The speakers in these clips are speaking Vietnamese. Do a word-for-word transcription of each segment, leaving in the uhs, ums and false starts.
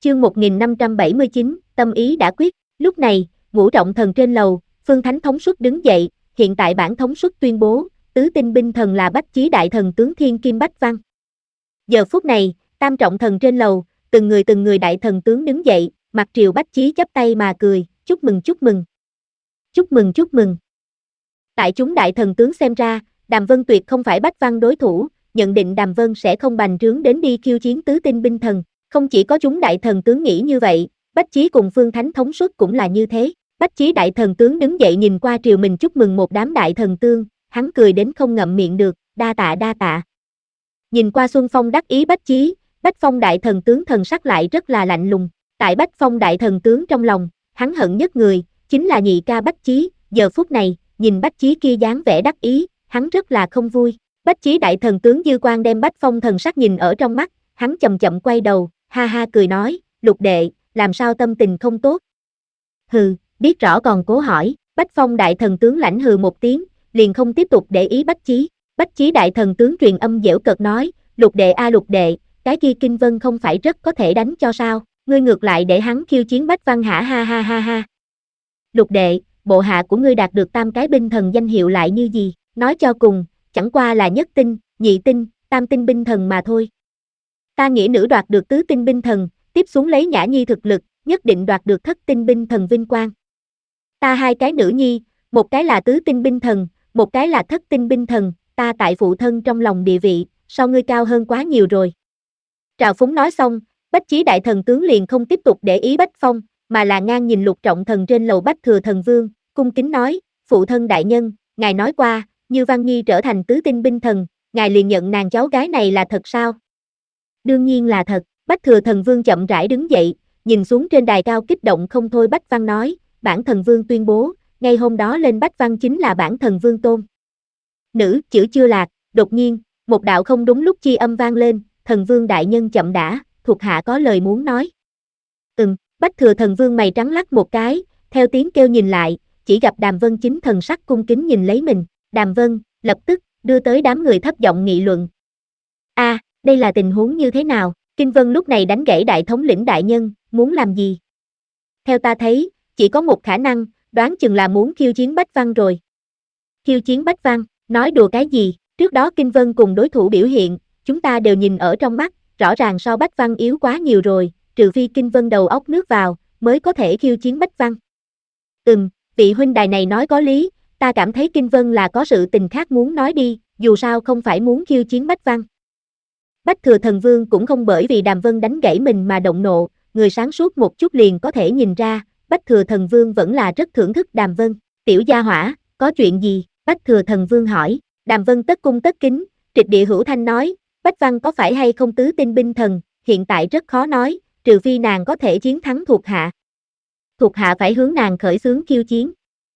Chương một nghìn năm trăm bảy mươi chín, tâm ý đã quyết. Lúc này, Ngũ Trọng Thần trên lầu, Phương Thánh thống suất đứng dậy, hiện tại bản thống suất tuyên bố, tứ tinh binh thần là Bách Chí đại thần tướng Thiên Kim Bách Văn. Giờ phút này, Tam Trọng Thần trên lầu, từng người từng người đại thần tướng đứng dậy, mặt Triều Bách Chí chắp tay mà cười, chúc mừng chúc mừng. Chúc mừng chúc mừng. Tại chúng đại thần tướng xem ra, Đàm Vân tuyệt không phải Bách Văn đối thủ, nhận định Đàm Vân sẽ không bành trướng đến đi khiêu chiến tứ tinh binh thần. Không chỉ có chúng đại thần tướng nghĩ như vậy, Bách Chí cùng Phương Thánh thống suất cũng là như thế. Bách Chí đại thần tướng đứng dậy nhìn qua triều mình chúc mừng một đám đại thần tướng, hắn cười đến không ngậm miệng được, đa tạ đa tạ. Nhìn qua Xuân Phong đắc ý Bách Chí, Bách Phong đại thần tướng thần sắc lại rất là lạnh lùng. Tại Bách Phong đại thần tướng trong lòng, hắn hận nhất người, chính là nhị ca Bách Chí. Giờ phút này, nhìn Bách Chí kia dáng vẻ đắc ý, hắn rất là không vui. Bách Chí đại thần tướng dư quan đem Bách Phong thần sắc nhìn ở trong mắt, hắn chậm chậm quay đầu, ha ha cười nói, Lục đệ, làm sao tâm tình không tốt? Hừ, biết rõ còn cố hỏi. Bách Phong đại thần tướng lãnh hừ một tiếng, liền không tiếp tục để ý Bách Chí. Bách Chí đại thần tướng truyền âm giễu cợt nói, Lục đệ a Lục đệ, cái kia Kinh Vân không phải rất có thể đánh cho sao, ngươi ngược lại để hắn khiêu chiến Bách Văn hả ha ha ha ha. Lục đệ, bộ hạ của ngươi đạt được tam cái binh thần danh hiệu lại như gì, nói cho cùng, chẳng qua là nhất tinh, nhị tinh, tam tinh binh thần mà thôi. Ta nghĩa nữ đoạt được tứ tinh binh thần, tiếp xuống lấy Nhã Nhi thực lực, nhất định đoạt được thất tinh binh thần vinh quang. Ta hai cái nữ nhi, một cái là tứ tinh binh thần, một cái là thất tinh binh thần, ta tại phụ thân trong lòng địa vị, so ngươi cao hơn quá nhiều rồi. Trào phúng nói xong, Bách Chí đại thần tướng liền không tiếp tục để ý Bách Phong, mà là ngang nhìn Lục Trọng Thần trên lầu Bách Thừa Thần Vương, cung kính nói, phụ thân đại nhân, ngài nói qua, Như Văn Nhi trở thành tứ tinh binh thần, ngài liền nhận nàng cháu gái này là thật sao? Đương nhiên là thật. Bách Thừa Thần Vương chậm rãi đứng dậy, nhìn xuống trên đài cao kích động không thôi Bách Văn nói, bản thần vương tuyên bố, ngay hôm đó lên Bách Văn chính là bản thần vương tôn. Nữ, chữ chưa lạc, đột nhiên, một đạo không đúng lúc chi âm vang lên, thần vương đại nhân chậm đã, thuộc hạ có lời muốn nói. Ừm, Bách Thừa Thần Vương mày trắng lắc một cái, theo tiếng kêu nhìn lại, chỉ gặp Đàm Vân chính thần sắc cung kính nhìn lấy mình, Đàm Vân, lập tức, đưa tới đám người thấp giọng nghị luận. A, à, đây là tình huống như thế nào? Kinh Vân lúc này đánh gãy đại thống lĩnh đại nhân, muốn làm gì? Theo ta thấy, chỉ có một khả năng, đoán chừng là muốn khiêu chiến Bách Văn rồi. Khiêu chiến Bách Văn, nói đùa cái gì? Trước đó Kinh Vân cùng đối thủ biểu hiện, chúng ta đều nhìn ở trong mắt, rõ ràng so Bách Văn yếu quá nhiều rồi, trừ phi Kinh Vân đầu óc nước vào, mới có thể khiêu chiến Bách Văn. Ừm, vị huynh đài này nói có lý, ta cảm thấy Kinh Vân là có sự tình khác muốn nói đi, dù sao không phải muốn khiêu chiến Bách Văn. Bách Thừa Thần Vương cũng không bởi vì Đàm Vân đánh gãy mình mà động nộ, người sáng suốt một chút liền có thể nhìn ra, Bách Thừa Thần Vương vẫn là rất thưởng thức Đàm Vân. Tiểu gia hỏa, có chuyện gì? Bách Thừa Thần Vương hỏi. Đàm Vân tất cung tất kính, trịch địa hữu thanh nói, Bách Văn có phải hay không tứ tinh binh thần, hiện tại rất khó nói, trừ phi nàng có thể chiến thắng thuộc hạ. Thuộc hạ phải hướng nàng khởi xướng khiêu chiến.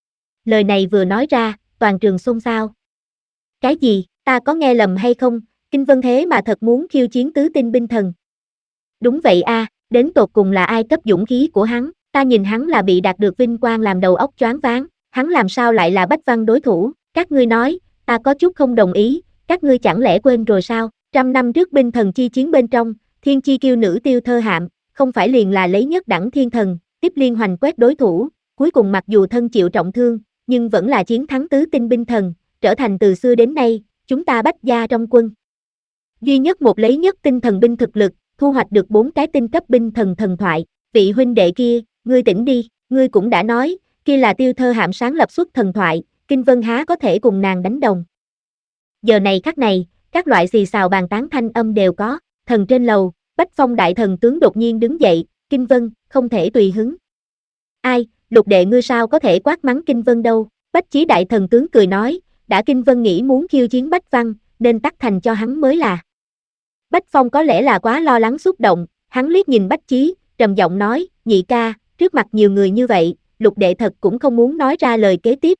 Lời này vừa nói ra, toàn trường xôn xao. Cái gì, ta có nghe lầm hay không? Kinh Vân thế mà thật muốn khiêu chiến tứ tinh binh thần. Đúng vậy a, à, đến tột cùng là ai cấp dũng khí của hắn, ta nhìn hắn là bị đạt được vinh quang làm đầu óc choáng váng, hắn làm sao lại là Bách Văn đối thủ, các ngươi nói, ta có chút không đồng ý, các ngươi chẳng lẽ quên rồi sao, trăm năm trước binh thần chi chiến bên trong, thiên chi kiêu nữ Tiêu Thơ Hạm, không phải liền là lấy nhất đẳng thiên thần, tiếp liên hoành quét đối thủ, cuối cùng mặc dù thân chịu trọng thương, nhưng vẫn là chiến thắng tứ tinh binh thần, trở thành từ xưa đến nay, chúng ta Bách gia trong quân duy nhất một lấy nhất tinh thần binh thực lực, thu hoạch được bốn cái tinh cấp binh thần thần thoại. Vị huynh đệ kia, ngươi tỉnh đi, ngươi cũng đã nói, kia là Tiêu Thơ Hạm sáng lập xuất thần thoại, Kinh Vân há có thể cùng nàng đánh đồng. Giờ này khắc này, các loại xì xào bàn tán thanh âm đều có, thần trên lầu, Bách Phong đại thần tướng đột nhiên đứng dậy, Kinh Vân, không thể tùy hứng. Ai, Lục đệ ngươi sao có thể quát mắng Kinh Vân đâu? Bách Chí đại thần tướng cười nói, đã Kinh Vân nghĩ muốn khiêu chiến Bách Văn, nên tắt thành cho hắn mới là. Bách Phong có lẽ là quá lo lắng xúc động, hắn liếc nhìn Bách Chí, trầm giọng nói, nhị ca, trước mặt nhiều người như vậy, Lục đệ thật cũng không muốn nói ra lời kế tiếp.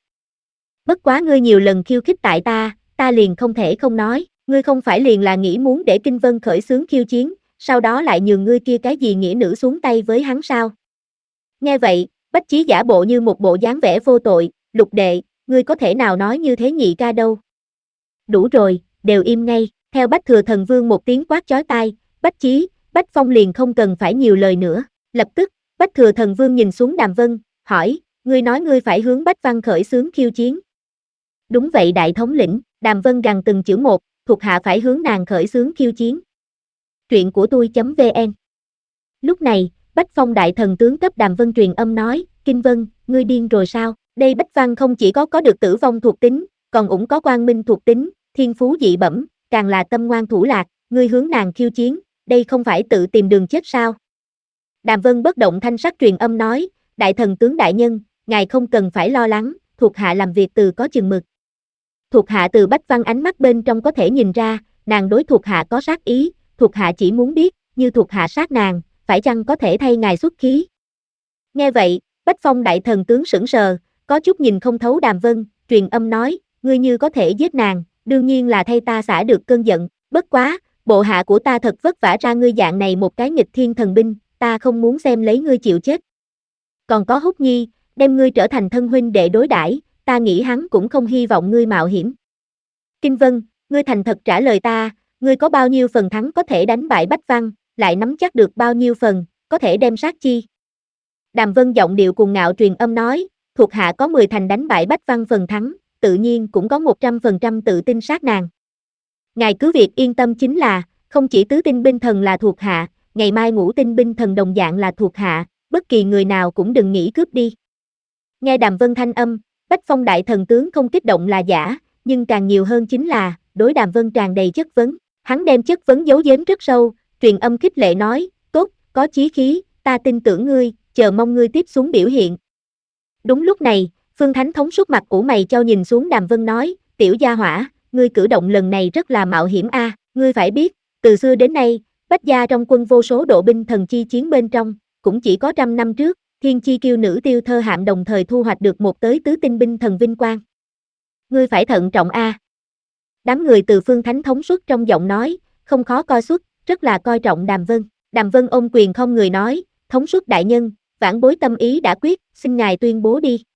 Bất quá ngươi nhiều lần khiêu khích tại ta, ta liền không thể không nói, ngươi không phải liền là nghĩ muốn để Kinh Vân khởi xướng khiêu chiến, sau đó lại nhường ngươi kia cái gì nghĩa nữ xuống tay với hắn sao? Nghe vậy, Bách Chí giả bộ như một bộ dáng vẻ vô tội, Lục đệ, ngươi có thể nào nói như thế nhị ca đâu? Đủ rồi, đều im ngay. Theo Bách Thừa Thần Vương một tiếng quát chói tai, Bách Chí, Bách Phong liền không cần phải nhiều lời nữa. Lập tức, Bách Thừa Thần Vương nhìn xuống Đàm Vân, hỏi, ngươi nói ngươi phải hướng Bách Văn khởi xướng khiêu chiến. Đúng vậy đại thống lĩnh, Đàm Vân gằn từng chữ một, thuộc hạ phải hướng nàng khởi xướng khiêu chiến. Truyện của tôi.vn. Lúc này, Bách Phong đại thần tướng cấp Đàm Vân truyền âm nói, Kinh Vân, ngươi điên rồi sao? Đây Bách Văn không chỉ có có được tử vong thuộc tính, còn ủng có quang minh thuộc tính, thiên phú dị bẩm, càng là tâm ngoan thủ lạc, ngươi hướng nàng khiêu chiến, đây không phải tự tìm đường chết sao? Đàm Vân bất động thanh sắc truyền âm nói, đại thần tướng đại nhân, ngài không cần phải lo lắng, thuộc hạ làm việc từ có chừng mực. Thuộc hạ từ Bách Văn ánh mắt bên trong có thể nhìn ra, nàng đối thuộc hạ có sát ý, thuộc hạ chỉ muốn biết, như thuộc hạ sát nàng, phải chăng có thể thay ngài xuất khí. Nghe vậy, Bách Phong đại thần tướng sững sờ, có chút nhìn không thấu Đàm Vân, truyền âm nói, ngươi như có thể giết nàng, đương nhiên là thay ta xả được cơn giận, bất quá, bộ hạ của ta thật vất vả ra ngươi dạng này một cái nghịch thiên thần binh, ta không muốn xem lấy ngươi chịu chết. Còn có Húc Nhi, đem ngươi trở thành thân huynh đệ đối đãi, ta nghĩ hắn cũng không hy vọng ngươi mạo hiểm. Kinh Vân, ngươi thành thật trả lời ta, ngươi có bao nhiêu phần thắng có thể đánh bại Bách Văn, lại nắm chắc được bao nhiêu phần, có thể đem sát chi. Đàm Vân giọng điệu cuồng ngạo truyền âm nói, thuộc hạ có mười thành đánh bại Bách Văn phần thắng, tự nhiên cũng có một trăm phần trăm tự tin sát nàng. Ngài cứ việc yên tâm chính là, không chỉ tứ tinh binh thần là thuộc hạ, ngày mai ngũ tinh binh thần đồng dạng là thuộc hạ, bất kỳ người nào cũng đừng nghĩ cướp đi. Nghe Đàm Vân thanh âm, Bách Phong đại thần tướng không kích động là giả, nhưng càng nhiều hơn chính là, đối Đàm Vân tràn đầy chất vấn, hắn đem chất vấn giấu giếm rất sâu, truyền âm khích lệ nói, tốt, có chí khí, ta tin tưởng ngươi, chờ mong ngươi tiếp xuống biểu hiện. Đúng lúc này, Phương Thánh thống suốt mặt của mày cho nhìn xuống Đàm Vân nói, tiểu gia hỏa, ngươi cử động lần này rất là mạo hiểm a, ngươi phải biết, từ xưa đến nay, Bách gia trong quân vô số độ binh thần chi chiến bên trong, cũng chỉ có trăm năm trước, thiên chi kiêu nữ Tiêu Thơ Hạm đồng thời thu hoạch được một tới tứ tinh binh thần vinh quang. Ngươi phải thận trọng a. Đám người từ Phương Thánh thống suốt trong giọng nói, không khó coi xuất, rất là coi trọng Đàm Vân. Đàm Vân ôm quyền không người nói, thống suốt đại nhân, vãn bối tâm ý đã quyết, xin ngài tuyên bố đi.